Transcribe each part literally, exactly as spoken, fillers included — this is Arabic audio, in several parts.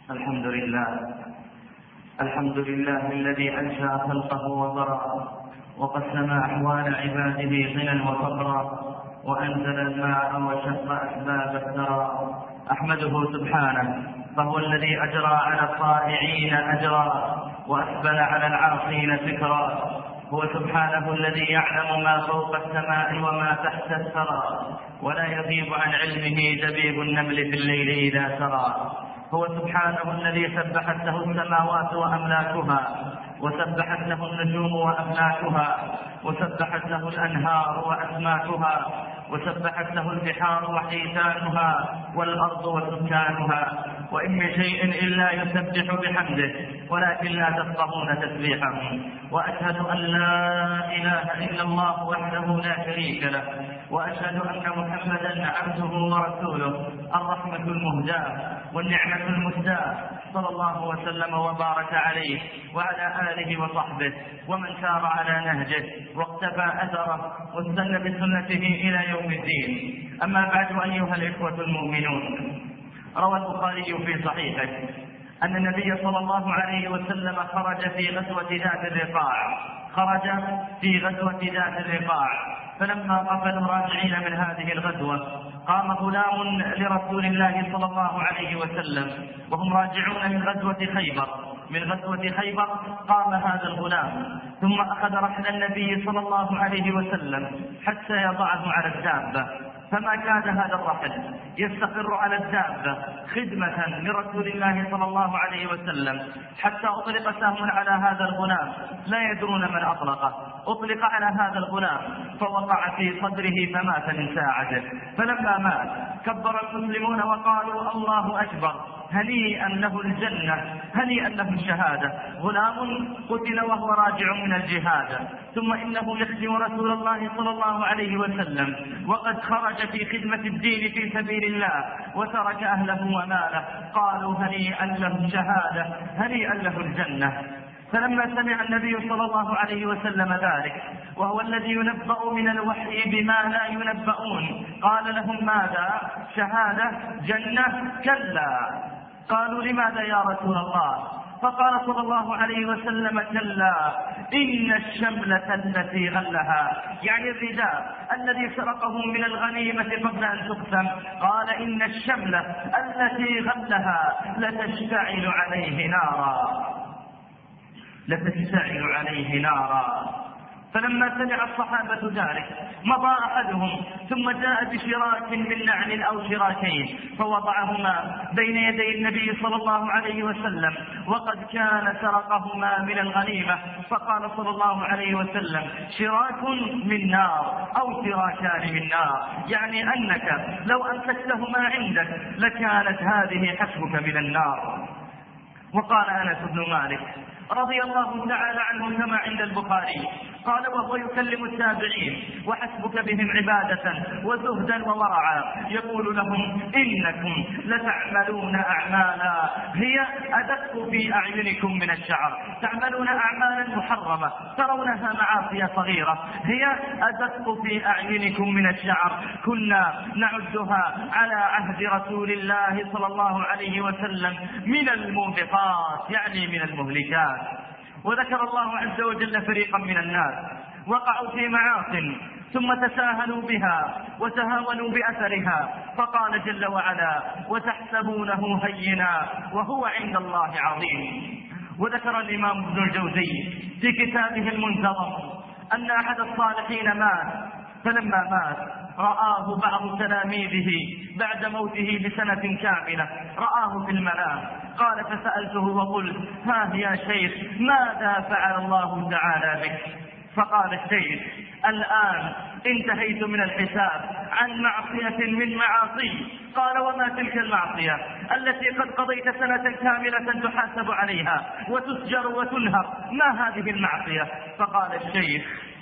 الحمد لله الحمد لله الذي أنشأ خلقه وبرأ وقسم أحوال عباده غنى وفقرا وأنزل الماء وشق أسباب الثرى. أحمده سبحانه فهو الذي أجرى على الطائعين أجرا وأسبل على العاصين فكرا. هو سبحانه الذي يعلم ما فوق السماء وما تحت الثرى ولا يغيب عن علمه دبيب النمل في الليل إذا سرى. هو سبحانه الذي سبحت له السماوات وأملاكها وسبحت له النجوم وأملاكها وسبحت له الأنهار وأسماكها وسبحت له البحار وحيتانها والأرض وسكانها. وإن من شيء إلا يسبح بحمده ولكن لا تفقهون تسبيحهم. وأشهد أن لا إله إلا الله وحده لا شريك له وأشهد أن محمدا عبده ورسوله الرحمة المهداة والنعمة المسداة صلى الله وسلم وبارك عليه وعلى آله وصحبه ومن سار على نهجه واقتفى أثره واستنى بسنته إلى يوم الدين. أما بعد أيها الإخوة المؤمنون، روى البخاري في صحيحه أن النبي صلى الله عليه وسلم خرج في غزوة ذات الرقاع خرج في غزوة ذات الرقاع فلما قفلوا راجعين من هذه الغزوة قام غلام لرسول الله صلى الله عليه وسلم وهم راجعون من غزوة خيبر من غزوة خيبر قام هذا الغلام ثم أخذ رحل النبي صلى الله عليه وسلم حتى يضعه على الدابة. فما كان هذا الرحل يستقر على الدابة خدمة لرسول الله صلى الله عليه وسلم حتى أطلق سهم على هذا الغلام لا يدرون من أطلقه. أطلق على هذا الغلام فوقع في صدره فمات من ساعته. فلما مات كبر المسلمون وقالوا الله أكبر هنيئا له الجنة هنيئا له الشهادة. غلام قتل وهو راجع من الجهاد ثم إنه يخدم رسول الله صلى الله عليه وسلم وقد خرج في خدمة الدين في سبيل الله وترك أهله وماله. قالوا هنيئا له الشهادة هنيئا له الجنة. فلما سمع النبي صلى الله عليه وسلم ذلك وهو الذي ينبأ من الوحي بما لا ينبؤون قال لهم ماذا؟ شهادة؟ جنة؟ كلا. قالوا لماذا يا رسول الله؟ فقال صلى الله عليه وسلم كلا إن الشملة التي غلها يعني الرداء الذي سرقه من الغنيمة قبل أن تقسم قال إن الشملة التي غلها لتشتعل عليه نارا لتشتعل عليه نارا. فلما سمع الصحابة ذلك مضى أحدهم ثم جاء بشراك من نعل أو شراكين فوضعهما بين يدي النبي صلى الله عليه وسلم وقد كان سرقهما من الغنيمة. فقال صلى الله عليه وسلم شراك من نار أو شراكان من نار يعني أنك لو أمسكتهما عندك لكانت هذه حسبك من النار. وقال أنس بن مالك رضي الله تعالى عنه كما عند البخاري قال وهو يكلم التابعين وحسبك بهم عبادة وزهدا وورعا يقول لهم إنكم لتعملون أعمالا هي أدق في أعينكم من الشعر. تعملون أعمالا محرمة ترونها معاصي صغيرة هي أدق في أعينكم من الشعر كنا نعدها على عهد رسول الله صلى الله عليه وسلم من الموبقات يعني من المهلكات. وذكر الله عز وجل فريقا من الناس وقعوا في معاصٍ ثم تساهلوا بها وتهاونوا بأثرها فقال جل وعلا وتحسبونه هينا وهو عند الله عظيم. وذكر الإمام ابن الجوزي في كتابه المنتظم أن أحد الصالحين مات فلما مات رآه بعض تلاميذه بعد موته بسنة كاملة رآه في المنام قال فسألته وقلت ها يا شيخ ماذا فعل الله تعالى بك؟ فقال الشيخ الآن انتهيت من الحساب عن معصية من معاصي. قال وما تلك المعصية التي قد قضيت سنة كاملة تحاسب عليها وتسجر وتنهر ما هذه المعصية؟ فقال الشيخ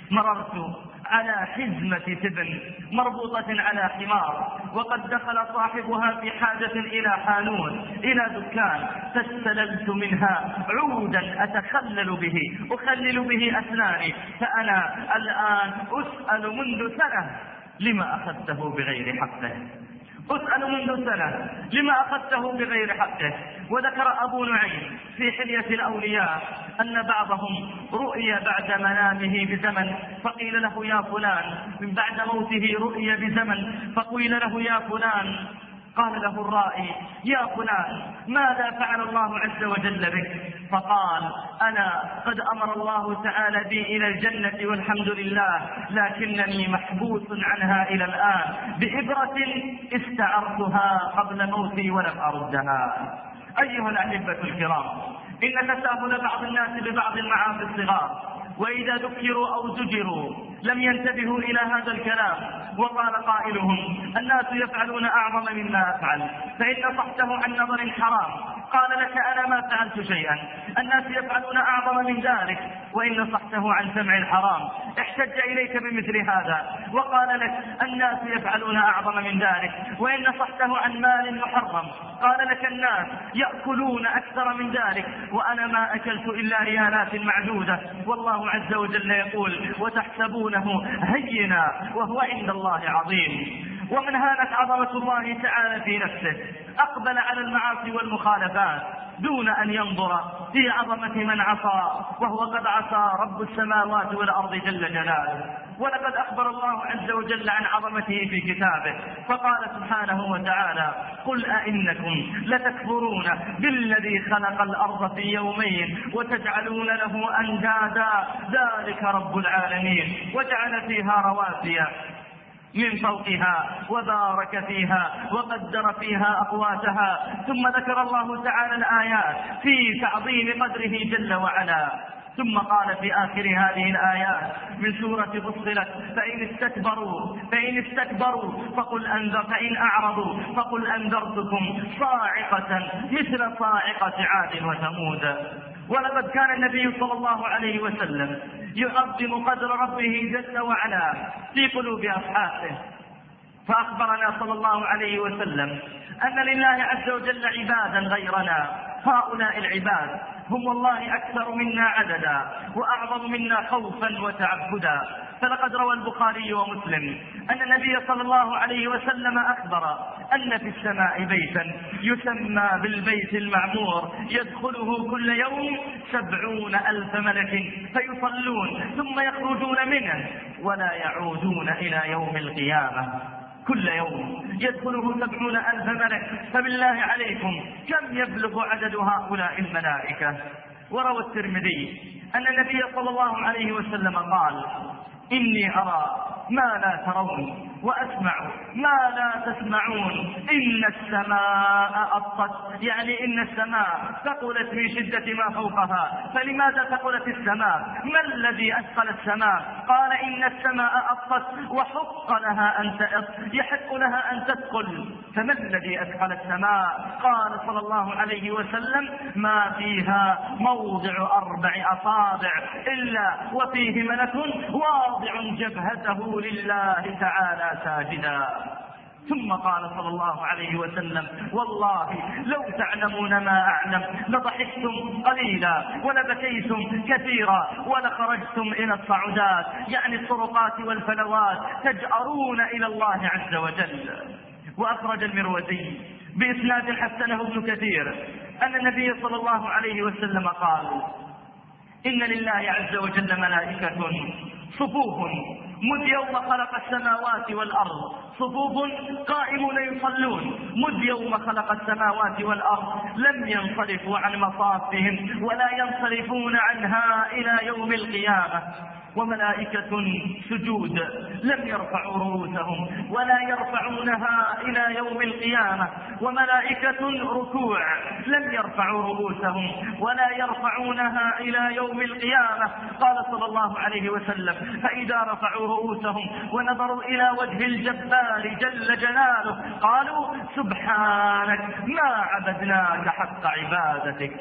مررت على حزمة تبن مربوطة على حمار وقد دخل صاحبها في حاجة إلى حانون إلى دكان فاستللت منها عودا أتخلل به أخلل به أسناني فأنا الآن أسأل منذ سنة لما أخذته بغير حقه. أسأل منذ سنة لما أخذته بغير حقه. وذكر أبو نعيم في حلية الأولياء أن بعضهم رؤي بعد منامه بزمن فقيل له يا فلان، من بعد موته رؤي بزمن فقيل له يا فلان، قال له الرائي يا فلان ماذا فعل الله عز وجل بك؟ فقال أنا قد أمر الله تعالى بي إلى الجنة والحمد لله، لكنني محبوس عنها إلى الآن بإبرة استعرتها قبل موتي ولم أردها. أيها الأحبة الكرام، إن تساهل بعض الناس ببعض المعاصي الصغار، وإذا ذكروا أو زجروا لم ينتبهوا إلى هذا الكلام، وقال قائلهم الناس يفعلون أعظم مما أفعل، فإن نصحته عن نظر حرام قال لك أنا ما فعلت شيئا. الناس يفعلون أعظم من ذلك، وإن نصحته عن سمع الحرام احتج إليك بمثل هذا وقال لك الناس يفعلون أعظم من ذلك، وإن نصحته عن مال محرم قال لك الناس يأكلون أكثر من ذلك، وأنا ما أكلت إلا ريالات معدودة. والله عز وجل يقول وتحسبونه هينا وهو عند الله عظيم. ومن هانت عظمة الله تعالى في نفسه أقبل على المعاصي والمخالفات دون أن ينظر في عظمة من عصى، وهو قد عصى رب السماوات والأرض جل جلاله. ولقد أخبر الله عز وجل عن عظمته في كتابه فقال سبحانه وتعالى قل أئنكم لتكفرون بالذي خلق الأرض في يومين وتجعلون له أندادا ذلك رب العالمين وجعل فيها رواسي من فوقها وبارك فيها وقدر فيها أقواتها. ثم ذكر الله تعالى الآيات في تعظيم قدره جل وعلا، ثم قال في آخر هذه الآيات من سورة فصلت فإن استكبروا فإن استكبروا فقل أنذر فإن أعرضوا فقل أنذرتكم صاعقة مثل صاعقة عاد وثمود. ولقد كان النبي صلى الله عليه وسلم يعظم قدر ربه جل وعلا في قلوب أصحابه، فأخبرنا صلى الله عليه وسلم أن لله عز وجل عبادا غيرنا، هؤلاء العباد هم والله أكثر منا عددا وأعظم منا خوفا وتعبدا. فلقد روى البخاري ومسلم أن النبي صلى الله عليه وسلم أخبر أن في السماء بيتا يسمى بالبيت المعمور يدخله كل يوم سبعون ألف ملك فيصلون ثم يخرجون منه ولا يعودون إلى يوم القيامة. كل يوم يدخله سبعون ألف ملك، فبالله عليكم كم يبلغ عدد هؤلاء الملائكة؟ وروى الترمذي أن النبي صلى الله عليه وسلم قال إني أرى ما لا ترون وأسمع ما لا تسمعون، إن السماء أطت، يعني إن السماء ثقلت من شدة ما فوقها. فلماذا ثقلت السماء؟ ما الذي أثقل السماء؟ قال إن السماء أطت وحق لها أن تأط، يحق لها أن تثقل. فما الذي أثقل السماء؟ قال صلى الله عليه وسلم ما فيها موضع أربع أصابع إلا وفيه ملك واضع جبهته لله تعالى ساجدا. ثم قال صلى الله عليه وسلم والله لو تعلمون ما أعلم لضحكتم قليلا ولبكيتم كثيرا ولخرجتم إلى الصعودات، يعني الطرقات والفلوات، تجأرون إلى الله عز وجل. وأخرج المروزي بإسناد حسنه ابن كثير أن النبي صلى الله عليه وسلم قال إن لله عز وجل ملائكة صفوف مذ يوم خلق السماوات والأرض، صفوف قائمون يصلون مذ يوم خلق السماوات والأرض، لم ينصرفوا عن مصافهم ولا ينصرفون عنها إلى يوم القيامة. وملائكة سجود لم يرفعوا رؤوسهم ولا يرفعونها إلى يوم القيامة. وملائكة ركوع لم يرفعوا رؤوسهم ولا يرفعونها إلى يوم القيامة. قال صلى الله عليه وسلم فإذا رفعوا رؤوسهم ونظروا إلى وجه الجبار جل جلاله قالوا سبحانك ما عبدناك حق عبادتك.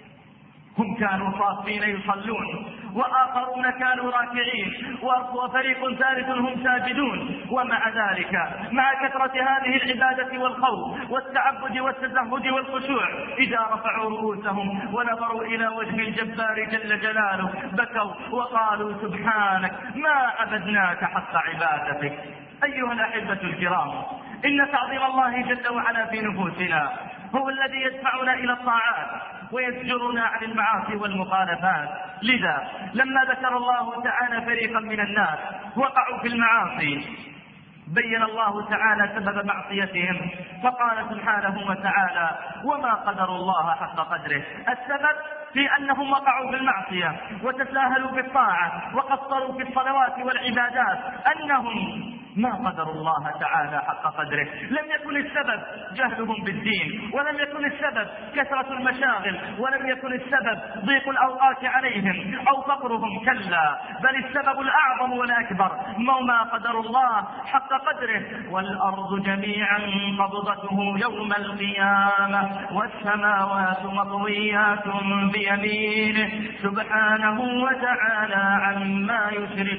هم كانوا صافين يصلون، وآخرون كانوا راكعين، وفريق ثالث هم ساجدون. ومع ذلك مع كثرة هذه العبادة والخوف والتعبد والتزهد والخشوع إذا رفعوا رؤوسهم ونظروا إلى وجه الجبار جل جلاله بكوا وقالوا سبحانك ما عبدناك حق عبادتك. أيها الأحبة الكرام، إن تعظيم الله جل وعلا في نفوسنا هو الذي يدفعنا إلى الطاعات ويزجرنا عن المعاصي والمخالفات. لذا لما ذكر الله تعالى فريقا من الناس وقعوا في المعاصي بين الله تعالى سبب معصيتهم فقال سبحانه وتعالى وما قدر الله حق قدره. السبب في أنهم وقعوا في المعصية وتساهلوا في الطاعة وقصروا في الصلوات والعبادات أنهم ما قدروا الله تعالى حق قدره. لم يكن السبب جهلهم بالدين، ولم يكن السبب كثرة المشاغل، ولم يكن السبب ضيق الأوقات عليهم أو فقرهم، كلا، بل السبب الأعظم والأكبر ما قدروا الله حق قدره. والأرض جميعا قبضته يوم القيامة والسماوات مطويات بيمينه سبحانه وتعالى عما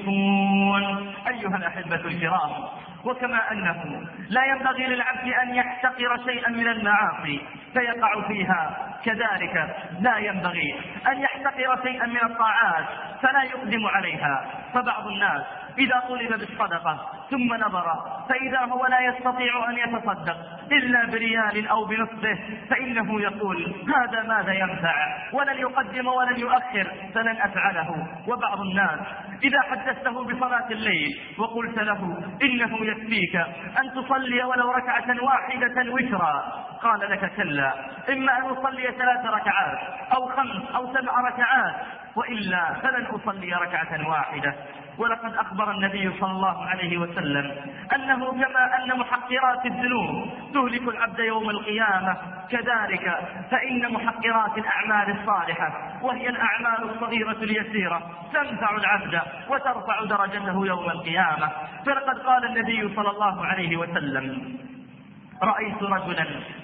يشركون. أيها الأحبة الكرام، وكما أنه لا ينبغي للعبد أن يحتقر شيئا من المعاصي فيقع فيها، كذلك لا ينبغي أن يحتقر شيئا من الطاعات فلا يقدم عليها. فبعض الناس إذا طلب بالصدقة ثم نظر فإذا هو لا يستطيع أن يتصدق إلا بريال أو بنصفه فإنه يقول هذا ماذا ينفع، ولن يقدم ولن يؤخر فلن أفعله. وبعض الناس إذا حدثته بصلاة الليل وقلت له إنه يكفيك أن تصلي ولو ركعة واحدة وترا قال لك كلا، إما أن أصلي ثلاث ركعات أو خمس أو سبع ركعات وإلا فلن أصلي ركعة واحدة. ولقد أخبر النبي صلى الله عليه وسلم أنه كما أن محقرات الذنوب تهلك العبد يوم القيامة كذلك فإن محقرات الأعمال الصالحة وهي الأعمال الصغيرة اليسيرة تنفع العبد وترفع درجته يوم القيامة. فلقد قال النبي صلى الله عليه وسلم رأيت رجلا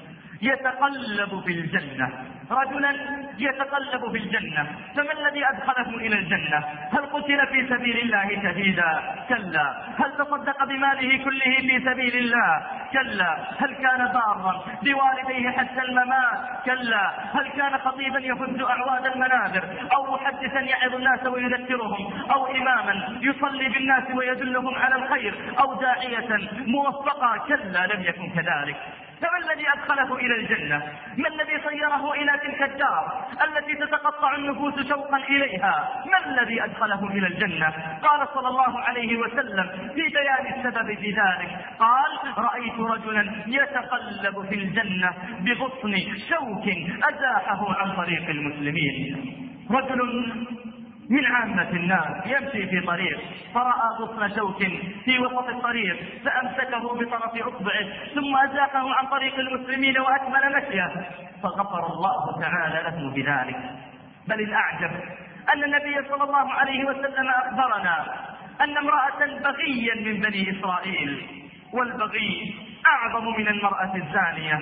يتقلب في الجنة، رجلا يتقلب في الجنة، فما الذي أدخله إلى الجنة؟ هل قتل في سبيل الله شهيدا؟ كلا. هل تصدق بماله كله في سبيل الله؟ كلا. هل كان بارا بوالديه حتى الممات؟ كلا. هل كان خطيبا يفز أعواد المنابر أو محدثا يعظ الناس ويذكرهم أو إماما يصلي بالناس ويدلهم على الخير أو داعية موفقا؟ كلا، لم يكن كذلك. فما الذي أدخله إلى الجنة؟ ما الذي صيره إلى تلك الدار التي تتقطع النفوس شوقا إليها؟ ما الذي أدخله إلى الجنة؟ قال صلى الله عليه وسلم في بيان السبب في ذلك قال رأيت رجلا يتقلب في الجنة بغصن شوك أزاحه عن طريق المسلمين. رجل من عامة الناس يمشي في طريق فرأى غصن شوك في وسط الطريق فأمسكه بطرف أصبعه ثم أزاحه عن طريق المسلمين وأكمل مشيه فغفر الله تعالى له بذلك. بل الأعجب أن النبي صلى الله عليه وسلم أخبرنا أن امرأة بغيا من بني إسرائيل، والبغي أعظم من المرأة الزانية.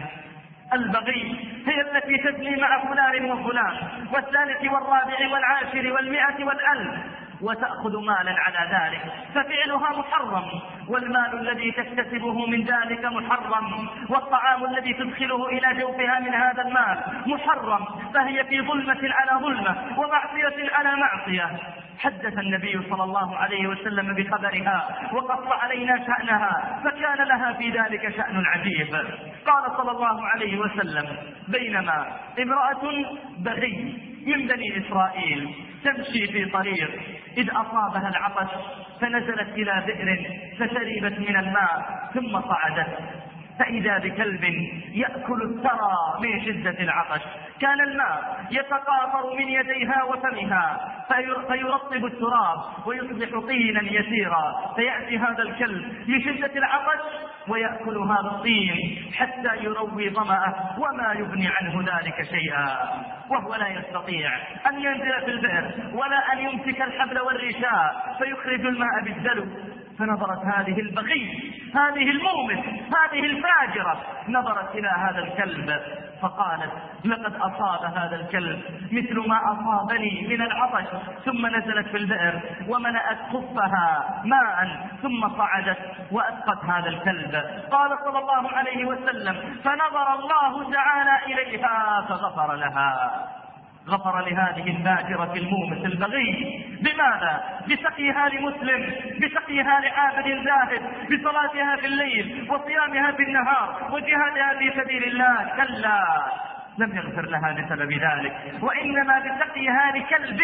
البغي هي التي تزني مع فلان وفلان والثالث والرابع والعاشر والمئة والألف وتأخذ مالا على ذلك، ففعلها محرم، والمال الذي تكتسبه من ذلك محرم، والطعام الذي تدخله إلى جوفها من هذا المال محرم، فهي في ظلمة على ظلمة ومعصية على معصية. حدث النبي صلى الله عليه وسلم بخبرها وقص علينا شأنها فكان لها في ذلك شأن عجيب. قال صلى الله عليه وسلم بينما امرأة بغي من بني إسرائيل تمشي في طريق إذ أصابها العطش فنزلت إلى بئر فشربت من الماء ثم صعدت فإذا بكلب يأكل الثرى من شدة العطش، كان الماء يتقاطر من يديها وفمها فيرطب التراب ويصبح طينا يسيرا، فيأتي هذا الكلب من شدة العطش ويأكل هذا الطين حتى يروي ظمأه وما يغني عنه ذلك شيئا، وهو لا يستطيع أن ينزل في البئر ولا أن يمسك الحبل والرشاء فيخرج الماء بالدلو. فنظرت هذه البغي، هذه المومس، هذه الفاجرة، نظرت إلى هذا الكلب فقالت لقد أصاب هذا الكلب مثل ما أصابني من العطش، ثم نزلت في البئر وملأت خفها ماء ثم صعدت وأسقت هذا الكلب. قال صلى الله عليه وسلم فنظر الله تعالى إليها فغفر لها. غفر لهذه الفاجرة المومس البغي. بماذا؟ بسقيها لمسلم، بسقيها لعابد زاهد، بصلاتها في الليل وصيامها في النهار وجهادها في سبيل الله. كلا، لم يغفر لها بسبب ذلك، وإنما بسقيها لكلب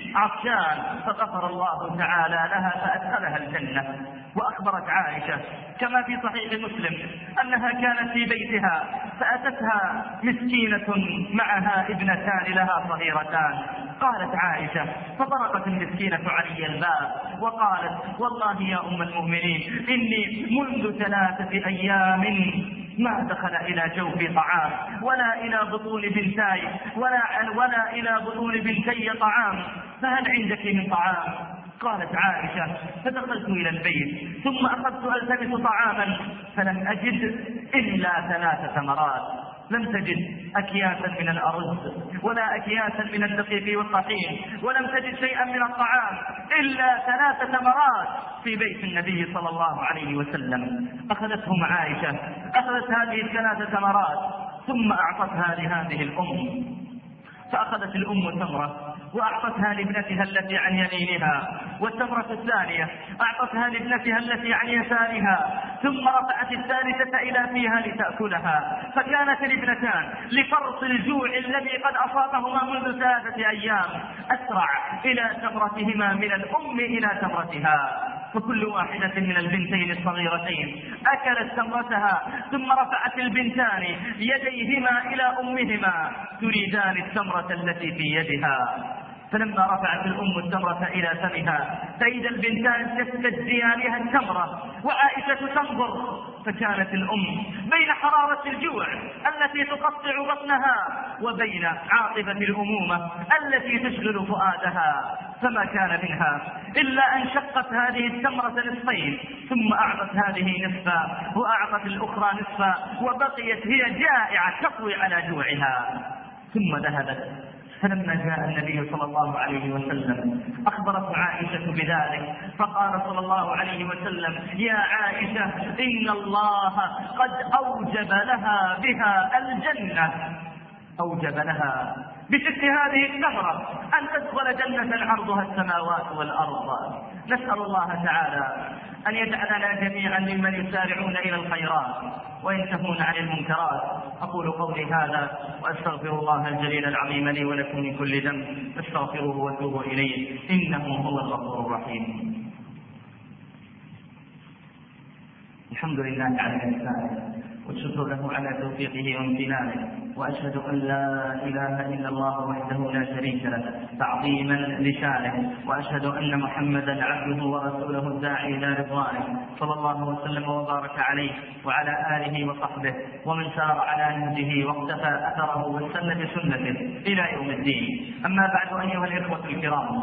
عطشان، فغفر الله تعالى لها فأدخلها الجنة. وأخبرت عائشة كما في صحيح مسلم أنها كانت في بيتها فأتتها مسكينة معها ابنتان لها صغيرتان. قالت عائشة فطرقت المسكينة علي الباب وقالت والله يا أم المؤمنين إني منذ ثلاثة أيام ما دخل إلى جوفي طعام ولا إلى بطون بنتاي ولا, ولا إلى بطون بنتي طعام، فهل عندك من طعام؟ قالت عائشة فدخلت إلى البيت ثم أخذت ألتمس طعاما فلم أجد إلا ثلاث ثمرات. لم تجد أكياسا من الأرز ولا أكياسا من الدقيق والطحين، ولم تجد شيئا من الطعام إلا ثلاث ثمرات في بيت النبي صلى الله عليه وسلم. أخذتهم عائشة، أخذت هذه الثلاث ثمرات ثم أعطتها لهذه الأم، فأخذت الأم تمرة وأعطتها لابنتها التي عن يمينها، والتمرة الثانية أعطتها لابنتها التي عن يسارها، ثم رفعت الثالثة إلى فيها لتأكلها. فكانت الابنتان لفرط الجوع الذي قد أصابهما منذ ثلاثة أيام أسرع إلى تمرتهما من الأم إلى تمرتها، فكل واحدة من البنتين الصغيرتين أكلت تمرتها ثم رفعت البنتان يديهما إلى أمهما تريدان التمرة التي في يدها. فلما رفعت الأم التمرة إلى فمها فإذا البنتان تستجزيانها التمرة وعائشة تنظر، فكانت الأم بين حرارة الجوع التي تقطع بطنها وبين عاطفة الأمومة التي تشغل فؤادها، فما كان منها إلا أن شقت هذه التمرة نصفين ثم أعطت هذه نصفا وأعطت الأخرى نصفا، وبقيت هي جائعة تقوي على جوعها. ثم ذهبت، فلما جاء النبي صلى الله عليه وسلم أخبرت عائشة بذلك، فقال صلى الله عليه وسلم يا عائشة إن الله قد أوجب لها بها الجنة، أوجب لها بشك هذه الثمرة أن تدخل جنة عرضها السماوات والأرض. نسأل الله تعالى أن يجعلنا جميعا ممن يسارعون إلى الخيرات وينتهون عن المنكرات. أقول قولي هذا وأستغفر الله الجليل العظيم لي ولكم من كل ذنب، فاستغفروه وتوبوا إليه إنه هو الغفور الرحيم. الحمد لله على إحسانه والشكر له على توفيقه وامتنانه، وأشهد أن لا إله إلا الله وحده لا شريك له تعظيما لشانه، وأشهد أن محمدا عبده ورسوله الداعي إلى رضوانه، صلى الله وسلم وبارك عليه وعلى آله وصحبه ومن سار على نهجه واقتفى أثره واستنى بسنته إلى يوم الدين. أما بعد أيها الإخوة الكرام،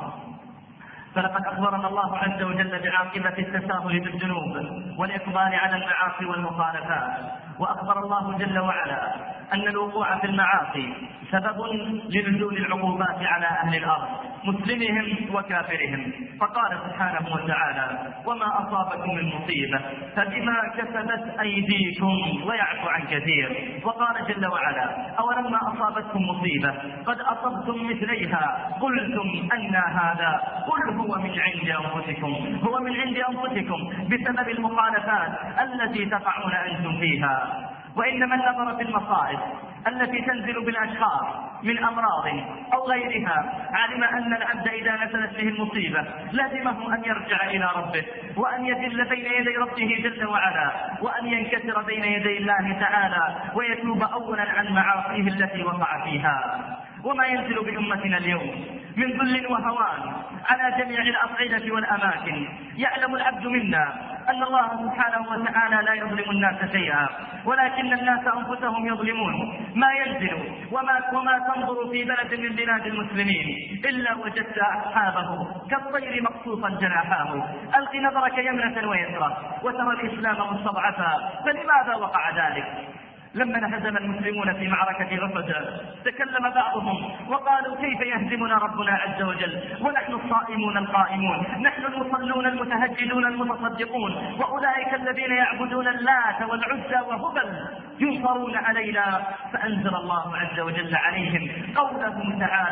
فلقد أخبرنا الله عز وجل بعاقبة التساهل بالذنوب والإقبال على المعاصي والمخالفات، وأخبر الله جل وعلا أن الوقوع في المعاصي سبب لنزول العقوبات على أهل الأرض مسلمهم وكافرهم، فقال سبحانه وتعالى وما أصابكم من مصيبة فبما كسبت أيديكم ويعفو عن كثير. وقال جل وعلا أولما أصابتكم مصيبة قد أصبتم مثليها قلتم أن هذا قل هو من عند أنفسكم، هو من عند أنفسكم بسبب المخالفات التي تقعون أنتم فيها. وإن من نظر في المصائب التي تنزل بالأشخاص من أمراض أو غيرها علم أن العبد إذا نزلت به المصيبة لازمه أن يرجع إلى ربه وأن يذل بين يدي ربه جل وعلا وأن ينكسر بين يدي الله تعالى ويتوب أولا عن معاصيه التي وقع فيها. وما ينزل بأمتنا اليوم من ذل وهوان على جميع الأصعدة والأماكن، يعلم العبد منا أن الله سبحانه وتعالى لا يظلم الناس شيئا ولكن الناس أنفسهم يظلمون. ما ينزل وما, وما تنظر في بلد من بلاد المسلمين إلا وجدت أصحابه كالطير مقصوصا جناحاه. ألق نظرك يمنة ويسرى وترى الإسلام مستضعفا، فلماذا وقع ذلك؟ لما انهزم المسلمون في معركة غفد تكلم بعضهم وقالوا كيف يهزمنا ربنا عز وجل ونحن الصائمون القائمون، نحن المصلون المتهجدون المتصدقون، وأولئك الذين يعبدون اللات والعزى وهبل ينصرون علينا. فأنزل الله عز وجل عليهم قوله تعالى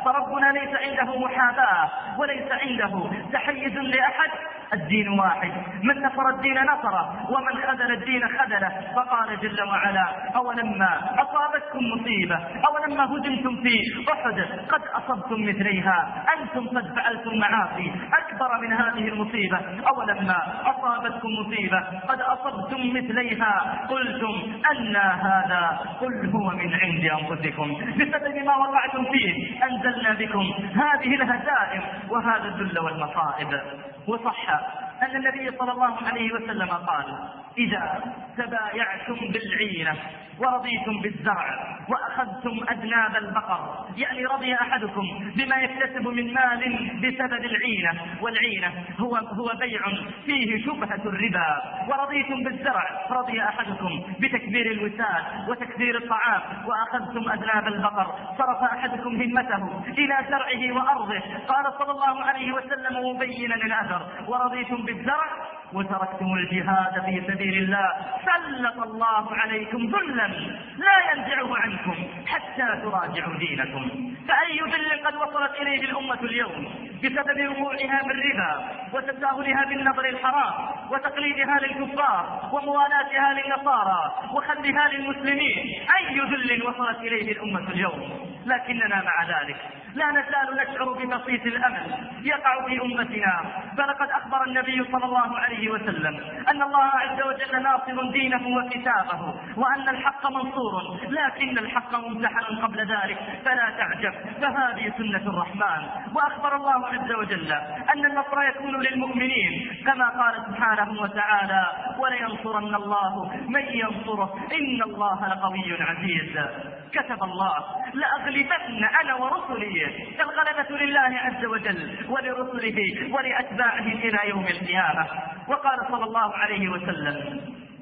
فربنا ليس عنده محاباة وليس عنده تحيز لأحد. الدين واحد، من نصر الدين نصره ومن خذل الدين خذله. فقال جل وعلا: أولما أصابتكم مصيبة، أولما هزمتم في أحد قد أصبتم مثليها، أنتم قد فعلتم معاصي أكبر من هذه المصيبة. أولما أصابتكم مصيبة قد أصبتم مثليها قلتم أن هذا، قل هو من عند أنفسكم، بسبب ما وقعتم فيه أنزلنا بكم هذه الهزائم وهذا الذل والمصائب. وصح أن النبي صلى الله عليه وسلم قال: إذا تبايعتم بالعينة ورضيتم بالزرع وأخذتم أذناب البقر، يعني رضي أحدكم بما يكتسب من مال بسبب العينة، والعينة هو, هو بيع فيه شبهة الربا، ورضيتم بالزرع، رضي أحدكم بتكبير الوساد وتكبير الطعام، وأخذتم أذناب البقر، صرف أحدكم همته إلى زرعه وأرضه، قال صلى الله عليه وسلم مبينا الأثر: ورضيتم بالزرع وتركتم الجهاد في سبيل الله سلط الله عليكم ذلا لا ينزعه عنكم حتى تراجعوا دينكم. فأي ذل قد وصلت إليه الأمة اليوم بسبب وقوعها بالربا وتساهلها بالنظر الحرام وتقليدها للكفار وموالاتها للنصارى وخذها للمسلمين. أي ذل وصلت إليه الأمة اليوم. لكننا مع ذلك لا نزال نشعر ببسيط الأمل يقع في أمتنا. فلقد أخبر النبي صلى الله عليه وسلم أن الله عز وجل ناصر دينه وكتابه، وأن الحق منصور، لكن الحق ممتحن قبل ذلك، فلا تعجب، فهذه سنة الرحمن. وأخبر الله عز وجل أن النصر يكون للمؤمنين كما قال سبحانه وتعالى: ولينصرن الله من ينصره إن الله لقوي عزيز. كتب الله: لأغلبن أنا ورسلي. الغلبة لله عز وجل ولرسله ولأتباعه إلى يوم القيامة. وقال صلى الله عليه وسلم: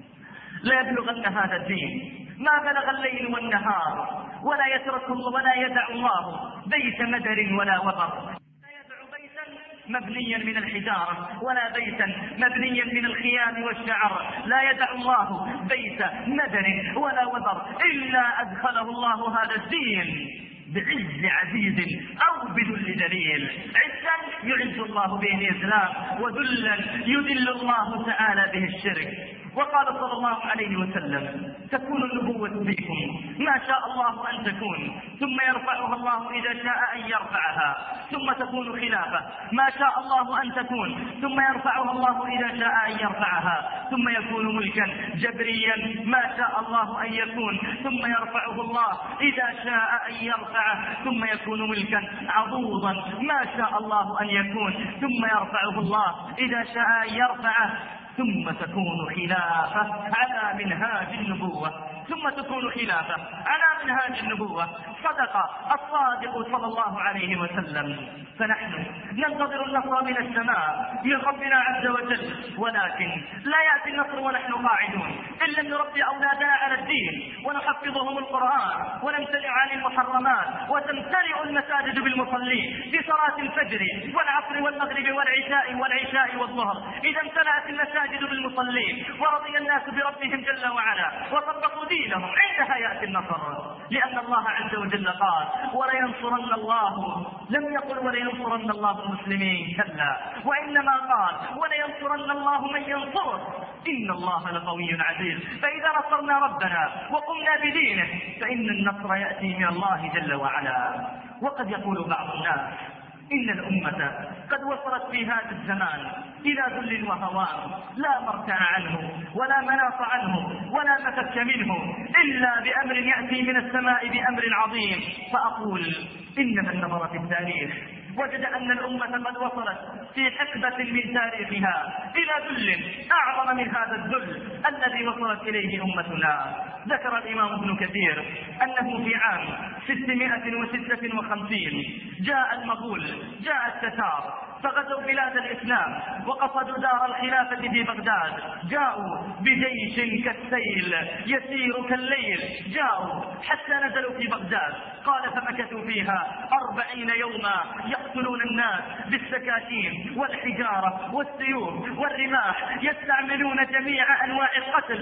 لا يبلغن هذا الدين ما بلغ الليل والنهار، ولا يترك ولا يدع الله بيت مدر ولا وبر، لا يدع بيتا مبنيا من الحجارة ولا بيتا مبنيا من الخيام والشعر، لا يدع الله بيت مدر ولا وبر إلا أدخله الله هذا الدين بعز عزيز أو بذل دليل. عزا يعز الله به الإسلام، وذلا يذل الله تعالى به الشرك. وقال صلى الله عليه وسلم: تكون النبوة بكم ما شاء الله أن تكون، ثم يرفعها الله إذا شاء أن يرفعها، ثم تكون خلافة ما شاء الله أن تكون، ثم يرفعها الله إذا شاء أن يرفعها، ثم يكون ملكا جبريا ما شاء الله أن يكون، ثم يرفعه الله إذا شاء أن يرفعه، ثم يكون ملكا عضوضا ما شاء الله أن يكون، ثم يرفعه الله إذا شاء أن يرفعه، ثم تكون خلافة على منهاج النبوة، ثم تكون خلافة على منهاج النبوة. صدق الصادق صلى الله عليه وسلم. فنحن ننتظر النصر من السماء من ربنا عز وجل، ولكن لا يأتي النصر ونحن قاعدون. إن لم نربي أولادنا على الدين ونحفظهم القرآن ونمتنع عن المحرمات وتمتلئ المساجد بالمصلين في صلاة الفجر والعصر والمغرب والعشاء والعشاء والظهر، إذا امتلأت المساجد بالمصلين ورضي الناس بربهم جل وعلا وطبقوا دينهم، عندها يأتي النصر. لأن الله عز وجل قال: ولينصرن الله، لم يقل ولينصرن الله المسلمين، كلا، وإنما قال: ولينصرن الله من ينصره إن الله لقوي عزيز. فإذا نصرنا ربنا وقمنا بدينه فإن النصر يأتي من الله جل وعلا. وقد يقول بعض الناس: إن الأمة قد وصلت في هذا الزمان إلى ذل وهوان لا مرتع عنه ولا مناص عنه ولا مفك منه إلا بأمر يأتي من السماء بأمر عظيم. فأقول: إن من نظر في التاريخ وجد أن الأمة قد وصلت في حقبة من تاريخها إلى ذل أعظم من هذا الذل الذي وصلت إليه أمتنا. ذكر الإمام ابن كثير أنه في عام ستمائة وستة وخمسين جاء المغول، جاء التتار، فغزوا بلاد الإسلام وقصدوا دار الخلافة في بغداد. جاءوا بجيش كالسيل يسير كالليل، جاءوا حتى نزلوا في بغداد. قال: فمكثوا فيها أربعين يوما يقتلون الناس بالسكاكين والحجارة والسيوف والرماح، يستعملون جميع أنواع القتل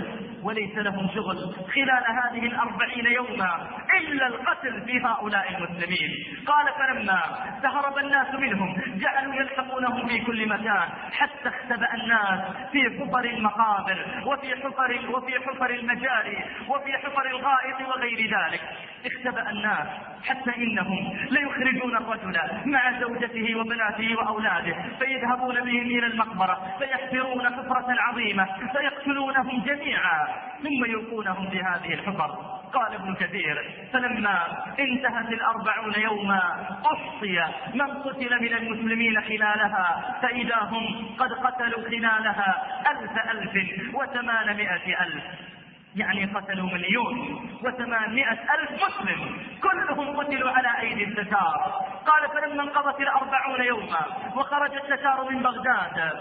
وليس لهم شغل خلال هذه الأربعين يوما إلا القتل في هؤلاء المسلمين. قال فلما تهرب الناس منهم جعلوا يلحقونهم في كل مكان، حتى اختبأ الناس في حفر المقابر وفي حفر وفي حفر المجاري وفي حفر الغائط وغير ذلك. اختبأ الناس حتى إنهم ليخرجون الرجل مع زوجته وبناته وأولاده فيذهبون بهم إلى المقبرة فيحفرون حفرة عظيمة فيقتلونهم جميعا ثم يلقونهم في هذه الحفر. قال ابن كثير فلما انتهت الأربعون يوما أحصي من قتل من المسلمين خلالها فإذا هم قد قتلوا خلالها ألف ألف وثمانمائة ألف، يعني قتلوا مليون وثمانمائة ألف مسلم كلهم قتلوا على أيدي التتار. قال فلما انقضت الأربعون يوما وخرج التتار من بغداد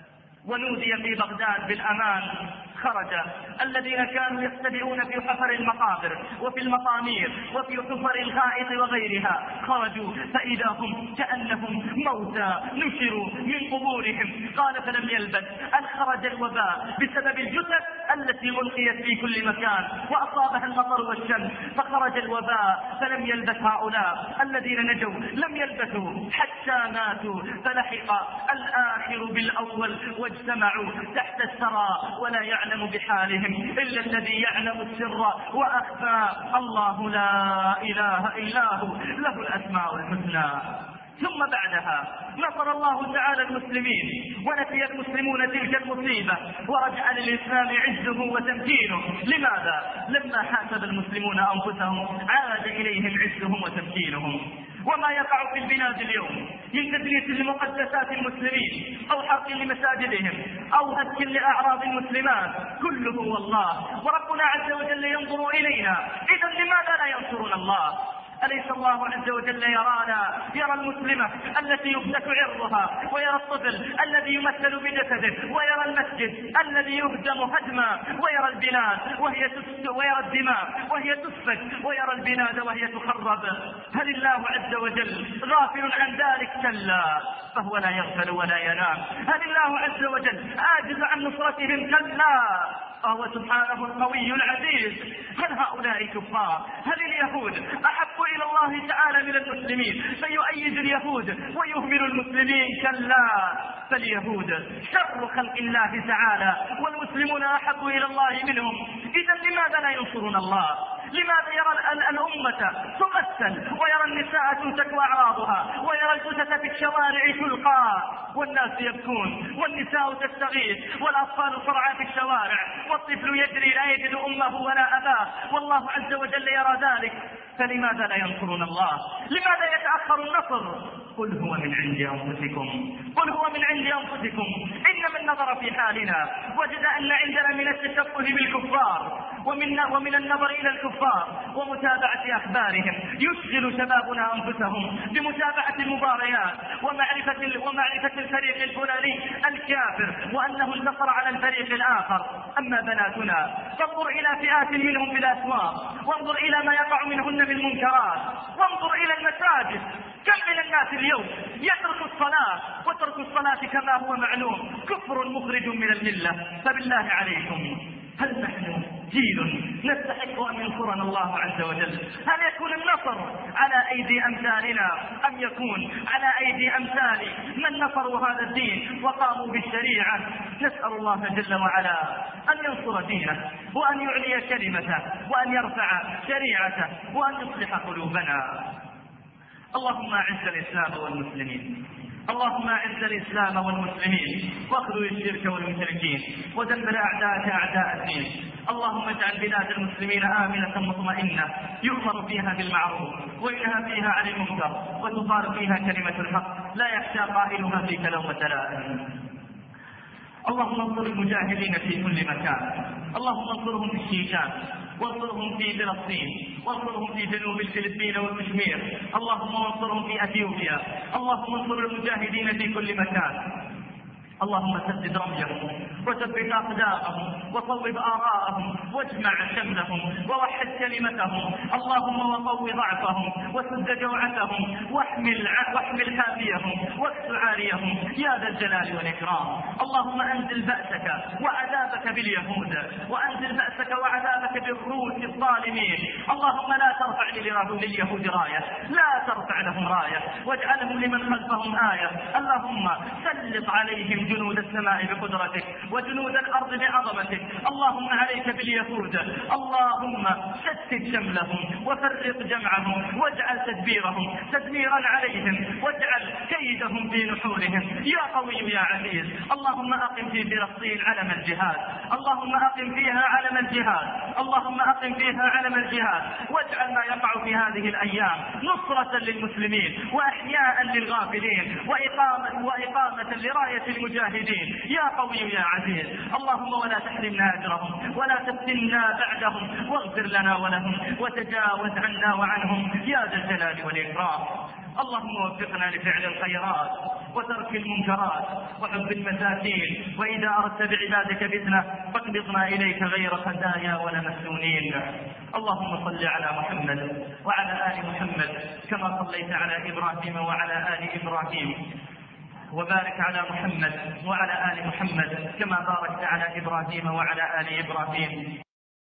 ونودي في بغداد بالأمان، خرج الذين كانوا يختبئون في حفر المقابر وفي المطامير وفي حفر الغائط وغيرها، خرجوا فإذا هم كأنهم موتى نشروا من قبورهم. قال فلم يلبث أن خرج الوباء بسبب الجثث التي ألقيت في كل مكان وأصابها المطر والشمس، فخرج الوباء فلم يلبث هؤلاء الذين نجوا لم يلبثوا حتى ماتوا، فلحق الآخر بالأول واجتمعوا تحت الثرى ولا يعلم بحالهم إلا الذي يعلم السر وأخفى. الله لا إله إلا هو له الأسماء الحسنى. ثم بعدها نصر الله تعالى المسلمين ونفي المسلمون تلك المصيبة ورجع للإسلام عزه وتمكينه. لماذا؟ لما حاسب المسلمون أنفسهم عاد إليهم عزهم وتمكينهم. وما يقع في البلاد اليوم من تدنيس لمقدسات المسلمين أو حرق لمساجدهم أو هتك لأعراض المسلمات كله والله وربنا عز وجل ينظر إلينا، إذا لماذا لا ينصرنا الله؟ أليس الله عز وجل يرانا؟ يرى المسلمة التي يفلت عرضها ويرى الطفل الذي يمثل بجسده ويرى المسجد الذي يهدم هدما ويرى البلاد وهي تسفك ويرى الدماء وهي تسفك ويرى البلاد وهي تخرب. هل الله عز وجل غافل عن ذلك؟ كلا، فهو لا يغفل ولا ينام. هل الله عز وجل عاجز عن نصرتهم؟ كلا، فهو سبحانه القوي العزيز. هل هؤلاء كفار؟ هل اليهود أحب إلى الله تعالى من المسلمين فيؤيد اليهود ويهمل المسلمين؟ كلا، فاليهود شر خلق الله تعالى والمسلمون أحب إلى الله منهم. إذا لماذا لا ينصرون الله؟ لماذا يرى الأمة تمثل ويرى النساء تنتك أعراضها ويرى الجثث في الشوارع تلقى والناس يبكون والنساء تستغيث والأطفال ترعى في الشوارع والطفل يجري لا يجد أمه ولا أباه والله عز وجل يرى ذلك؟ فلماذا لا ينصرون الله؟ لماذا يتأخر النصر؟ قل هو من عند أنفسكم، قل هو من عند أنفسكم. إن من نظر في حالنا وجد أن عندنا من التشبه بالكفار ومن, ومن النظر إلى الكفار ومتابعة أخبارهم يشغل شبابنا أنفسهم بمتابعة المباريات ومعرفة, ومعرفة الفريق الفلاني الكافر وأنه انتصر على الفريق الآخر. أما بناتنا فانظر إلى فئات منهم في الأسواق وانظر إلى ما يقع منهن من منكرات وانظر إلى المساجد. كم من الناس اليوم يترك الصلاة وترك الصلاة كما هو معلوم كفر مخرج من الملة. فبالله عليكم هل نحن جيل نستحق أن ينصرنا الله عز وجل؟ هل يكون النصر على أيدي أمثالنا أم يكون على أيدي أمثال من نصروا هذا الدين وقاموا بالشريعة؟ نسأل الله جل وعلا أن ينصر دينه وأن يعلي كلمته وأن يرفع شريعته وأن يصلح قلوبنا. اللهم أعز الإسلام والمسلمين، اللهم أعز الإسلام والمسلمين واخذل الشرك والمشركين ودمر أعداءك أعداء الدين. اللهم اجعل بلاد المسلمين آمنة مطمئنة يؤمر فيها بالمعروف وينهى فيها عن المنكر وتقال فيها كلمة الحق لا يخشى قائلها فيك لومة لائم. اللهم انصر المجاهدين في كل مكان، اللهم انصرهم في الشيشان وانصرهم في فلسطين وانصرهم في جنوب الفلبين والكشمير، اللهم انصرهم في اثيوبيا، اللهم انصر المجاهدين في كل مكان. اللهم سدد رميهم وثبت أقدامهم وصوب آراءهم واجمع شملهم ووحد كلمتهم، اللهم وقو ضعفهم وسد جوعتهم واحمل واحمل حافيهم واكس عاريهم يا ذا الجلال والإكرام. اللهم أنزل بأسك وعذابك باليهود، وأنزل بأسك وعذابك بالروس الظالمين. اللهم لا ترفع لليهود راية، لا ترفع لهم راية، واجعلهم لمن خلفهم آية. اللهم سلط عليهم جنود السماء بقدرتك وجنود الأرض بعظمتك. اللهم عليك باليهود، اللهم شتت شملهم وفرق جمعهم واجعل تدبيرهم تدميرا عليهم واجعل كيدهم في نحورهم يا قوي يا عزيز. اللهم أقم في فلسطين علم الجهاد، اللهم أقم فيها علم الجهاد، اللهم أقم فيها علم الجهاد، واجعل ما يقع في هذه الأيام نصرة للمسلمين وأحياء للغافلين وإقامة, وإقامة لراية المجاهدين يا قوي يا عزيز. اللهم ولا تحرمنا أجرهم ولا تفتنا بعدهم، واغفر لنا ولهم وتجاوز عنا وعنهم يا ذا الجلال والإكرام. اللهم وفقنا لفعل الخيرات وترك المنكرات وحب المساكين، وإذا أردت بعبادك فتنة فاقبضنا إليك غير خزايا ولا مسنونين. اللهم صل على محمد وعلى آل محمد كما صليت على إبراهيم وعلى آل إبراهيم، وبارك على محمد وعلى آل محمد كما باركت على إبراهيم وعلى آل إبراهيم